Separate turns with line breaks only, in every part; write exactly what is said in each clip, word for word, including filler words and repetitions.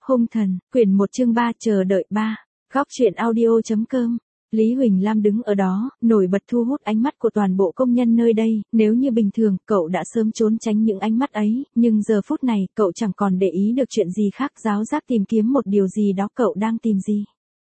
Hung thần, quyển một chương ba chờ đợi ba. Góc truyện audio.com. Lý Huỳnh Lam đứng ở đó, nổi bật thu hút ánh mắt của toàn bộ công nhân nơi đây, nếu như bình thường, cậu đã sớm trốn tránh những ánh mắt ấy, nhưng giờ phút này, cậu chẳng còn để ý được chuyện gì khác, giáo giác tìm kiếm một điều gì đó, cậu đang tìm gì.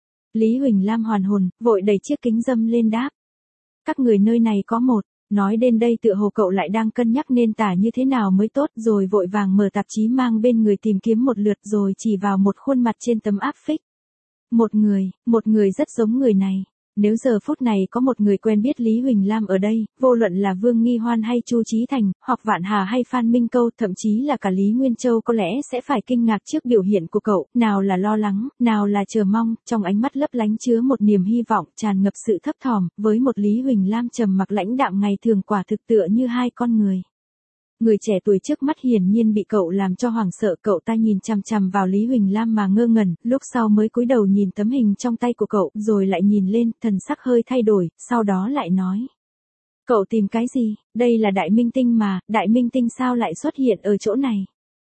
Lý Huỳnh Lam hoàn hồn, vội đẩy chiếc kính râm lên đáp. Các người nơi này có một. Nói đến đây tựa hồ cậu lại đang cân nhắc nên tả như thế nào mới tốt, rồi vội vàng mở tạp chí mang bên người tìm kiếm một lượt rồi chỉ vào một khuôn mặt trên tấm áp phích. Một người, một người rất giống người này. Nếu giờ phút này có một người quen biết Lý Huỳnh Lam ở đây, vô luận là Vương Nghi Hoan hay Chu Chí Thành, hoặc Vạn Hà hay Phan Minh Câu, thậm chí là cả Lý Nguyên Châu có lẽ sẽ phải kinh ngạc trước biểu hiện của cậu, nào là lo lắng, nào là chờ mong, trong ánh mắt lấp lánh chứa một niềm hy vọng, tràn ngập sự thấp thỏm, với một Lý Huỳnh Lam trầm mặc lãnh đạm ngày thường quả thực tựa như hai con người. Người trẻ tuổi trước mắt hiển nhiên bị cậu làm cho hoảng sợ, cậu ta nhìn chằm chằm vào Lý Huỳnh Lam mà ngơ ngẩn, lúc sau mới cúi đầu nhìn tấm hình trong tay của cậu, rồi lại nhìn lên, thần sắc hơi thay đổi, sau đó lại nói. Cậu tìm cái gì, đây là đại minh tinh mà, đại minh tinh sao lại xuất hiện ở chỗ này?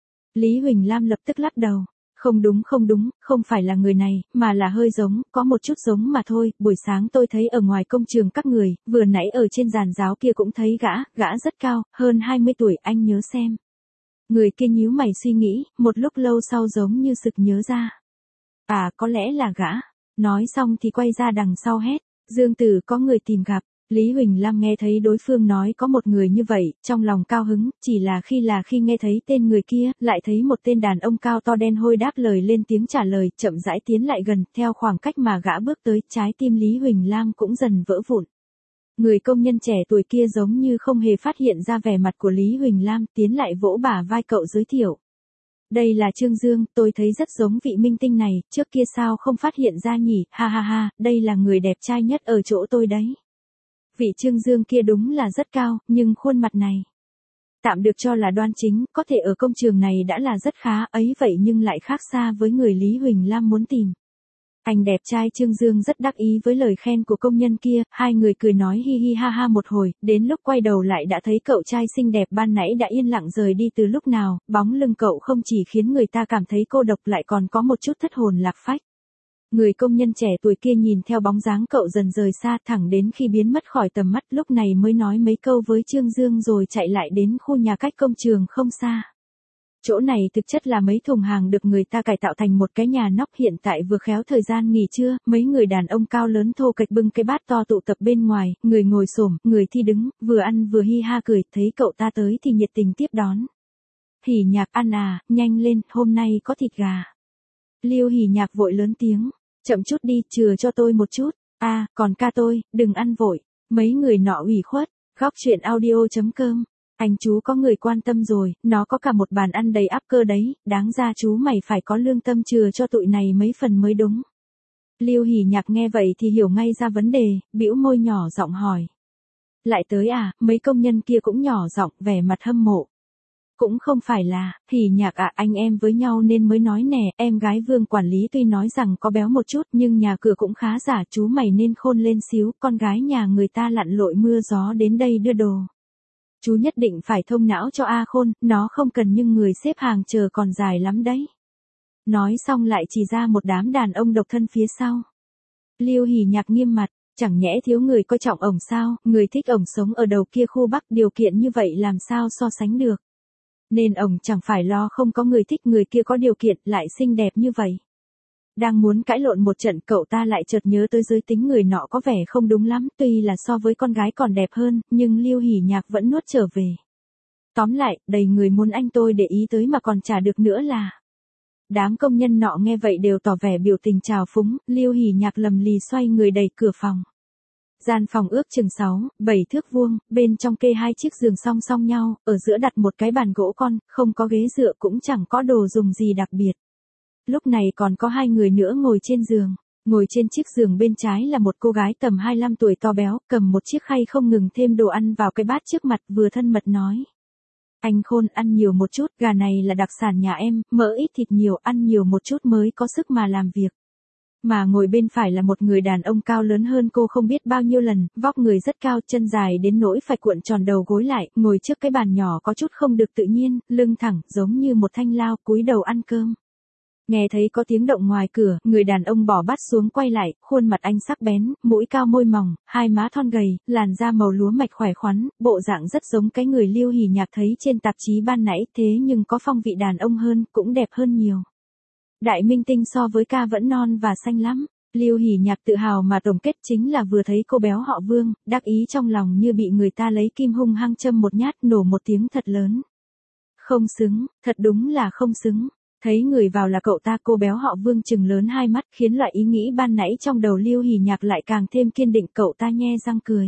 Lý Huỳnh Lam lập tức lắc đầu. Không đúng không đúng, không phải là người này, mà là hơi giống, có một chút giống mà thôi, buổi sáng tôi thấy ở ngoài công trường các người, vừa nãy ở trên giàn giáo kia cũng thấy gã, gã rất cao, hơn hai mươi tuổi, anh nhớ xem. Người kia nhíu mày suy nghĩ, một lúc lâu sau giống như sực nhớ ra. À, có lẽ là gã. Nói xong thì quay ra đằng sau hét, Dương Tử có người tìm gặp. Lý Huỳnh Lam nghe thấy đối phương nói có một người như vậy, trong lòng cao hứng, chỉ là khi là khi nghe thấy tên người kia, lại thấy một tên đàn ông cao to đen hôi đáp lời lên tiếng trả lời, chậm rãi tiến lại gần, theo khoảng cách mà gã bước tới, trái tim Lý Huỳnh Lam cũng dần vỡ vụn. Người công nhân trẻ tuổi kia giống như không hề phát hiện ra vẻ mặt của Lý Huỳnh Lam, tiến lại vỗ bả vai cậu giới thiệu. Đây là Trương Dương, tôi thấy rất giống vị minh tinh này, trước kia sao không phát hiện ra nhỉ, ha ha ha, đây là người đẹp trai nhất ở chỗ tôi đấy. Vị Trương Dương kia đúng là rất cao, nhưng khuôn mặt này tạm được cho là đoan chính, có thể ở công trường này đã là rất khá, ấy vậy nhưng lại khác xa với người Lý Huỳnh Lam muốn tìm. Anh đẹp trai Trương Dương rất đắc ý với lời khen của công nhân kia, hai người cười nói hi hi ha ha một hồi, đến lúc quay đầu lại đã thấy cậu trai xinh đẹp ban nãy đã yên lặng rời đi từ lúc nào, bóng lưng cậu không chỉ khiến người ta cảm thấy cô độc lại còn có một chút thất hồn lạc phách. Người công nhân trẻ tuổi kia nhìn theo bóng dáng cậu dần rời xa thẳng đến khi biến mất khỏi tầm mắt, lúc này mới nói mấy câu với Trương Dương rồi chạy lại đến khu nhà cách công trường không xa. Chỗ này thực chất là mấy thùng hàng được người ta cải tạo thành một cái nhà nóc, hiện tại vừa khéo thời gian nghỉ trưa, mấy người đàn ông cao lớn thô kệch bưng cái bát to tụ tập bên ngoài, người ngồi xổm, người thì đứng, vừa ăn vừa hi ha cười, thấy cậu ta tới thì nhiệt tình tiếp đón. Hỉ Nhạc ăn à, nhanh lên, hôm nay có thịt gà. Liêu Hỉ Nhạc vội lớn tiếng. Chậm chút đi, chừa cho tôi một chút. A, à, còn ca tôi, đừng ăn vội. Mấy người nọ ủy khuất. Góc truyện audio.com. Anh chú có người quan tâm rồi, nó có cả một bàn ăn đầy áp cơ đấy, đáng ra chú mày phải có lương tâm chừa cho tụi này mấy phần mới đúng. Liêu Hỉ Nhạc nghe vậy thì hiểu ngay ra vấn đề, bĩu môi nhỏ giọng hỏi. Lại tới à, mấy công nhân kia cũng nhỏ giọng, vẻ mặt hâm mộ. Cũng không phải là, Hỉ Nhạc ạ, anh em với nhau nên mới nói nè, em gái Vương quản lý tuy nói rằng có béo một chút nhưng nhà cửa cũng khá giả, chú mày nên khôn lên xíu, con gái nhà người ta lặn lội mưa gió đến đây đưa đồ. Chú nhất định phải thông não cho A Khôn, nó không cần nhưng người xếp hàng chờ còn dài lắm đấy. Nói xong lại chỉ ra một đám đàn ông độc thân phía sau. Liêu Hỉ Nhạc nghiêm mặt. Chẳng nhẽ thiếu người coi trọng ổng sao, người thích ổng sống ở đầu kia khu Bắc, điều kiện như vậy làm sao so sánh được. Nên ổng chẳng phải lo không có người thích, người kia có điều kiện lại xinh đẹp như vậy. Đang muốn cãi lộn một trận, cậu ta lại chợt nhớ tới giới tính người nọ có vẻ không đúng lắm, tuy là so với con gái còn đẹp hơn, nhưng Liêu Hỉ Nhạc vẫn nuốt trở về. Tóm lại, đầy người muốn anh tôi để ý tới mà còn trả được nữa là. Đám công nhân nọ nghe vậy đều tỏ vẻ biểu tình trào phúng, Liêu Hỉ Nhạc lầm lì xoay người đẩy cửa phòng. Gian phòng ước chừng sáu, bảy thước vuông, bên trong kê hai chiếc giường song song nhau, ở giữa đặt một cái bàn gỗ con, không có ghế dựa cũng chẳng có đồ dùng gì đặc biệt. Lúc này còn có hai người nữa ngồi trên giường. Ngồi trên chiếc giường bên trái là một cô gái tầm hai mươi lăm tuổi to béo, cầm một chiếc khay không ngừng thêm đồ ăn vào cái bát trước mặt, vừa thân mật nói. Anh Khôn ăn nhiều một chút, gà này là đặc sản nhà em, mỡ ít thịt nhiều, ăn nhiều một chút mới có sức mà làm việc. Mà ngồi bên phải là một người đàn ông cao lớn hơn cô không biết bao nhiêu lần, vóc người rất cao, chân dài đến nỗi phải cuộn tròn đầu gối lại, ngồi trước cái bàn nhỏ có chút không được tự nhiên, lưng thẳng, giống như một thanh lao, cúi đầu ăn cơm. Nghe thấy có tiếng động ngoài cửa, người đàn ông bỏ bát xuống quay lại, khuôn mặt anh sắc bén, mũi cao môi mỏng, hai má thon gầy, làn da màu lúa mạch khỏe khoắn, bộ dạng rất giống cái người Lưu Hỷ Nhạc thấy trên tạp chí ban nãy, thế nhưng có phong vị đàn ông hơn, cũng đẹp hơn nhiều. Đại minh tinh so với ca vẫn non và xanh lắm. Lưu Hỷ Nhạc tự hào mà tổng kết chính là vừa thấy cô béo họ Vương, đắc ý trong lòng như bị người ta lấy kim hung hăng châm một nhát, nổ một tiếng thật lớn. Không xứng, thật đúng là không xứng. Thấy người vào là cậu ta, cô béo họ Vương trừng lớn hai mắt, khiến loại ý nghĩ ban nãy trong đầu Lưu Hỷ Nhạc lại càng thêm kiên định. Cậu ta nhe răng cười.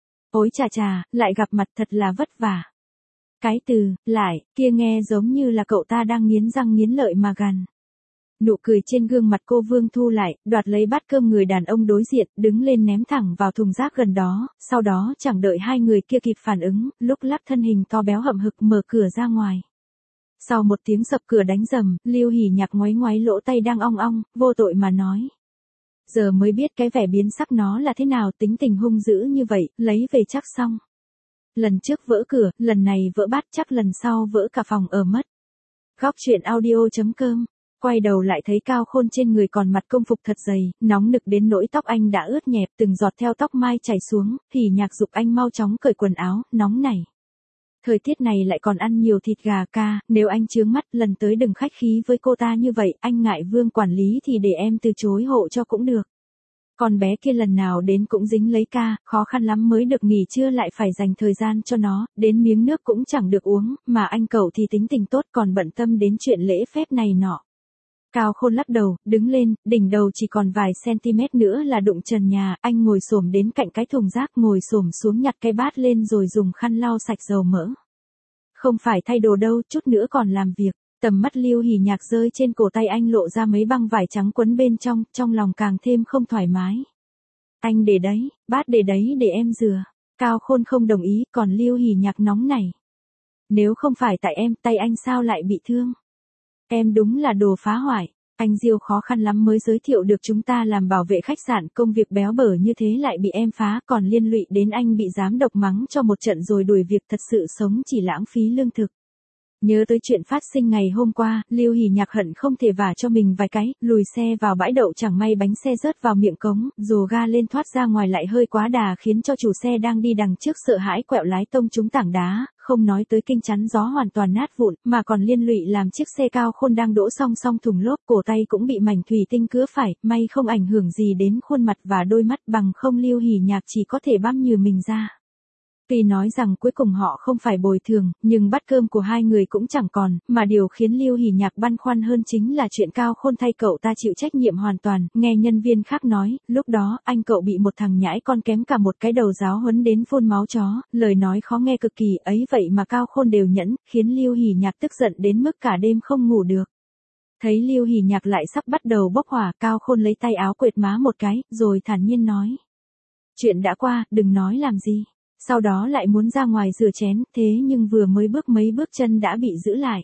Ôi chà chà, lại gặp mặt thật là vất vả. Cái từ lại kia nghe giống như là cậu ta đang nghiến răng nghiến lợi mà gằn. Nụ cười trên gương mặt cô Vương thu lại, đoạt lấy bát cơm người đàn ông đối diện, đứng lên ném thẳng vào thùng rác gần đó, sau đó chẳng đợi hai người kia kịp phản ứng, lúc lắc thân hình to béo hậm hực mở cửa ra ngoài. Sau một tiếng sập cửa đánh rầm, Lưu Hỷ Nhạc ngoáy ngoáy lỗ tay đang ong ong, vô tội mà nói. Giờ mới biết cái vẻ biến sắc nó là thế nào, tính tình hung dữ như vậy, lấy về chắc xong. Lần trước vỡ cửa, lần này vỡ bát, chắc lần sau vỡ cả phòng ở mất. Góc truyện audio chấm com. Quay đầu lại thấy Cao Khôn trên người còn mặc công phục thật dày, nóng nực đến nỗi tóc anh đã ướt nhẹp, từng giọt theo tóc mai chảy xuống. Hỷ Nhạc giục anh mau chóng cởi quần áo, nóng này. Thời tiết này lại còn ăn nhiều thịt gà ca, nếu anh chướng mắt lần tới đừng khách khí với cô ta như vậy, anh ngại Vương quản lý thì để em từ chối hộ cho cũng được. Con bé kia lần nào đến cũng dính lấy ca, khó khăn lắm mới được nghỉ trưa lại phải dành thời gian cho nó, đến miếng nước cũng chẳng được uống, mà anh cậu thì tính tình tốt còn bận tâm đến chuyện lễ phép này nọ. Cao Khôn lắc đầu, đứng lên, đỉnh đầu chỉ còn vài cm nữa là đụng trần nhà, anh ngồi xổm đến cạnh cái thùng rác, ngồi xổm xuống nhặt cái bát lên rồi dùng khăn lau sạch dầu mỡ. Không phải thay đồ đâu, chút nữa còn làm việc. Tầm mắt Lưu Hỷ Nhạc rơi trên cổ tay anh lộ ra mấy băng vải trắng quấn bên trong, trong lòng càng thêm không thoải mái. Anh để đấy, bát để đấy để em rửa. Cao Khôn không đồng ý, còn Lưu Hỷ Nhạc nóng này. Nếu không phải tại em, tay anh sao lại bị thương? Em đúng là đồ phá hoại. Anh Diêu khó khăn lắm mới giới thiệu được chúng ta làm bảo vệ khách sạn, công việc béo bở như thế lại bị em phá, còn liên lụy đến anh bị giám đốc mắng cho một trận rồi đuổi việc, thật sự sống chỉ lãng phí lương thực. Nhớ tới chuyện phát sinh ngày hôm qua, Lưu Hỷ Nhạc hận không thể vả cho mình vài cái, lùi xe vào bãi đậu chẳng may bánh xe rớt vào miệng cống, rồ ga lên thoát ra ngoài lại hơi quá đà khiến cho chủ xe đang đi đằng trước sợ hãi quẹo lái tông trúng tảng đá, không nói tới kinh chắn gió hoàn toàn nát vụn, mà còn liên lụy làm chiếc xe Cao Khôn đang đỗ song song thùng lốp, cổ tay cũng bị mảnh thủy tinh cứa phải, may không ảnh hưởng gì đến khuôn mặt và đôi mắt, bằng không Lưu Hỷ Nhạc chỉ có thể băm nhừ mình ra. Tuy nói rằng cuối cùng họ không phải bồi thường, nhưng bát cơm của hai người cũng chẳng còn, mà điều khiến Lưu Hỷ Nhạc băn khoăn hơn chính là chuyện Cao Khôn thay cậu ta chịu trách nhiệm hoàn toàn. Nghe nhân viên khác nói, lúc đó anh cậu bị một thằng nhãi con kém cả một cái đầu giáo huấn đến phun máu chó, lời nói khó nghe cực kỳ, ấy vậy mà Cao Khôn đều nhẫn, khiến Lưu Hỷ Nhạc tức giận đến mức cả đêm không ngủ được. Thấy Lưu Hỷ Nhạc lại sắp bắt đầu bốc hỏa, Cao Khôn lấy tay áo quệt má một cái, rồi thản nhiên nói. Chuyện đã qua, đừng nói làm gì. Sau đó lại muốn ra ngoài rửa chén, thế nhưng vừa mới bước mấy bước chân đã bị giữ lại.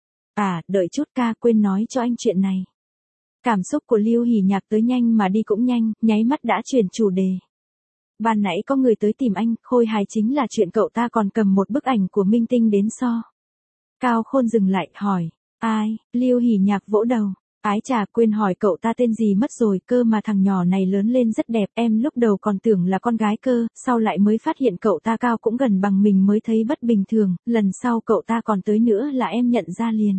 À, đợi chút ca, quên nói cho anh chuyện này. Cảm xúc của Lưu Hỷ Nhạc tới nhanh mà đi cũng nhanh, nháy mắt đã chuyển chủ đề. Ban nãy có người tới tìm anh, khôi hài chính là chuyện cậu ta còn cầm một bức ảnh của minh tinh đến so. Cao Khôn dừng lại, hỏi, ai? Lưu Hỷ Nhạc vỗ đầu. Ái chà, quên hỏi cậu ta tên gì mất rồi, cơ mà thằng nhỏ này lớn lên rất đẹp, em lúc đầu còn tưởng là con gái cơ, sau lại mới phát hiện cậu ta cao cũng gần bằng mình mới thấy bất bình thường, lần sau cậu ta còn tới nữa là em nhận ra liền.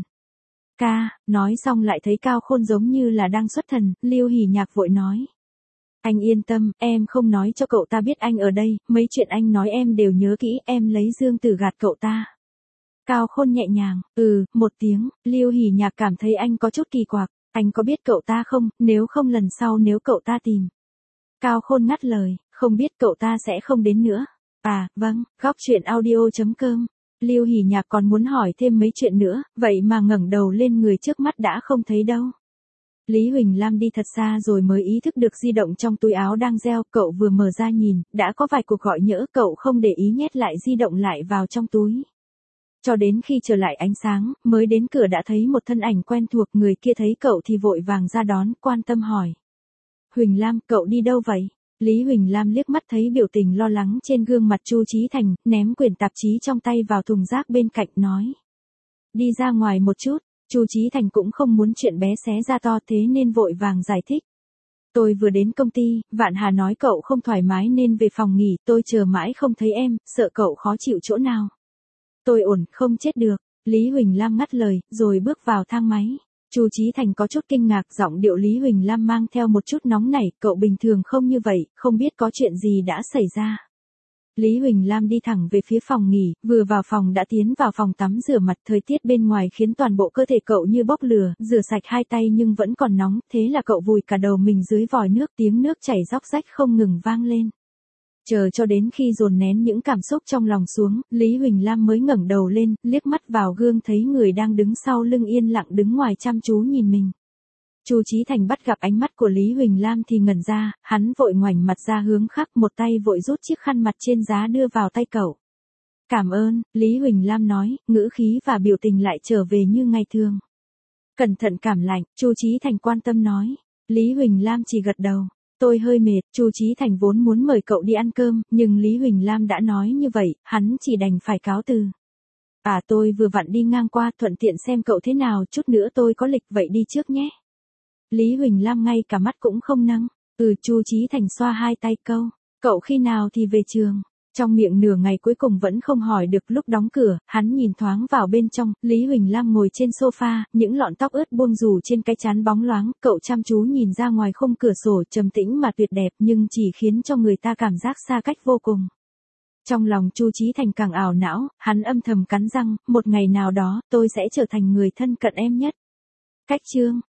Ca, nói xong lại thấy Cao Khôn giống như là đang xuất thần, Lưu Hỷ Nhạc vội nói. Anh yên tâm, em không nói cho cậu ta biết anh ở đây, mấy chuyện anh nói em đều nhớ kỹ, em lấy dương từ gạt cậu ta. Cao Khôn nhẹ nhàng, ừ, một tiếng, Lưu Hỷ Nhạc cảm thấy anh có chút kỳ quặc. Anh có biết cậu ta không, nếu không lần sau nếu cậu ta tìm. Cao Khôn ngắt lời, không biết cậu ta sẽ không đến nữa. À, vâng, góc truyện audio chấm com. Lưu Hỷ Nhạc còn muốn hỏi thêm mấy chuyện nữa, vậy mà ngẩng đầu lên người trước mắt đã không thấy đâu. Lý Huỳnh Lam đi thật xa rồi mới ý thức được di động trong túi áo đang reo, cậu vừa mở ra nhìn, đã có vài cuộc gọi nhỡ, cậu không để ý nhét lại di động lại vào trong túi. Cho đến khi trở lại ánh sáng, mới đến cửa đã thấy một thân ảnh quen thuộc, người kia thấy cậu thì vội vàng ra đón, quan tâm hỏi. Huỳnh Lam, cậu đi đâu vậy? Lý Huỳnh Lam liếc mắt thấy biểu tình lo lắng trên gương mặt Chu Chí Thành, ném quyển tạp chí trong tay vào thùng rác bên cạnh nói. Đi ra ngoài một chút, Chu Chí Thành cũng không muốn chuyện bé xé ra to thế nên vội vàng giải thích. Tôi vừa đến công ty, Vạn Hà nói cậu không thoải mái nên về phòng nghỉ, tôi chờ mãi không thấy em, sợ cậu khó chịu chỗ nào. Tôi ổn, không chết được. Lý Huỳnh Lam ngắt lời, rồi bước vào thang máy. Chu Chí Thành có chút kinh ngạc, giọng điệu Lý Huỳnh Lam mang theo một chút nóng nảy, cậu bình thường không như vậy, không biết có chuyện gì đã xảy ra. Lý Huỳnh Lam đi thẳng về phía phòng nghỉ, vừa vào phòng đã tiến vào phòng tắm rửa mặt, thời tiết bên ngoài khiến toàn bộ cơ thể cậu như bốc lửa, rửa sạch hai tay nhưng vẫn còn nóng, thế là cậu vùi cả đầu mình dưới vòi nước, tiếng nước chảy róc rách không ngừng vang lên. Chờ cho đến khi dồn nén những cảm xúc trong lòng xuống, Lý Huỳnh Lam mới ngẩng đầu lên, liếc mắt vào gương thấy người đang đứng sau lưng yên lặng đứng ngoài chăm chú nhìn mình. Chu Chí Thành bắt gặp ánh mắt của Lý Huỳnh Lam thì ngẩn ra, hắn vội ngoảnh mặt ra hướng khác, một tay vội rút chiếc khăn mặt trên giá đưa vào tay cậu. Cảm ơn, Lý Huỳnh Lam nói, ngữ khí và biểu tình lại trở về như ngày thường. Cẩn thận cảm lạnh, Chu Chí Thành quan tâm nói. Lý Huỳnh Lam chỉ gật đầu. Tôi hơi mệt, Chu Chí Thành vốn muốn mời cậu đi ăn cơm, nhưng Lý Huỳnh Lam đã nói như vậy, hắn chỉ đành phải cáo từ. À tôi vừa vặn đi ngang qua, thuận tiện xem cậu thế nào, chút nữa tôi có lịch vậy đi trước nhé. Lý Huỳnh Lam ngay cả mắt cũng không nâng. Ừ, Chu Chí Thành xoa hai tay câu. Cậu khi nào thì về trường? Trong miệng nửa ngày cuối cùng vẫn không hỏi được, lúc đóng cửa, hắn nhìn thoáng vào bên trong, Lý Huỳnh Lam ngồi trên sofa, những lọn tóc ướt buông rủ trên cái trán bóng loáng, cậu chăm chú nhìn ra ngoài khung cửa sổ, trầm tĩnh mà tuyệt đẹp nhưng chỉ khiến cho người ta cảm giác xa cách vô cùng. Trong lòng Chu Chí Thành càng ảo não, hắn âm thầm cắn răng, một ngày nào đó, tôi sẽ trở thành người thân cận em nhất. Cách chương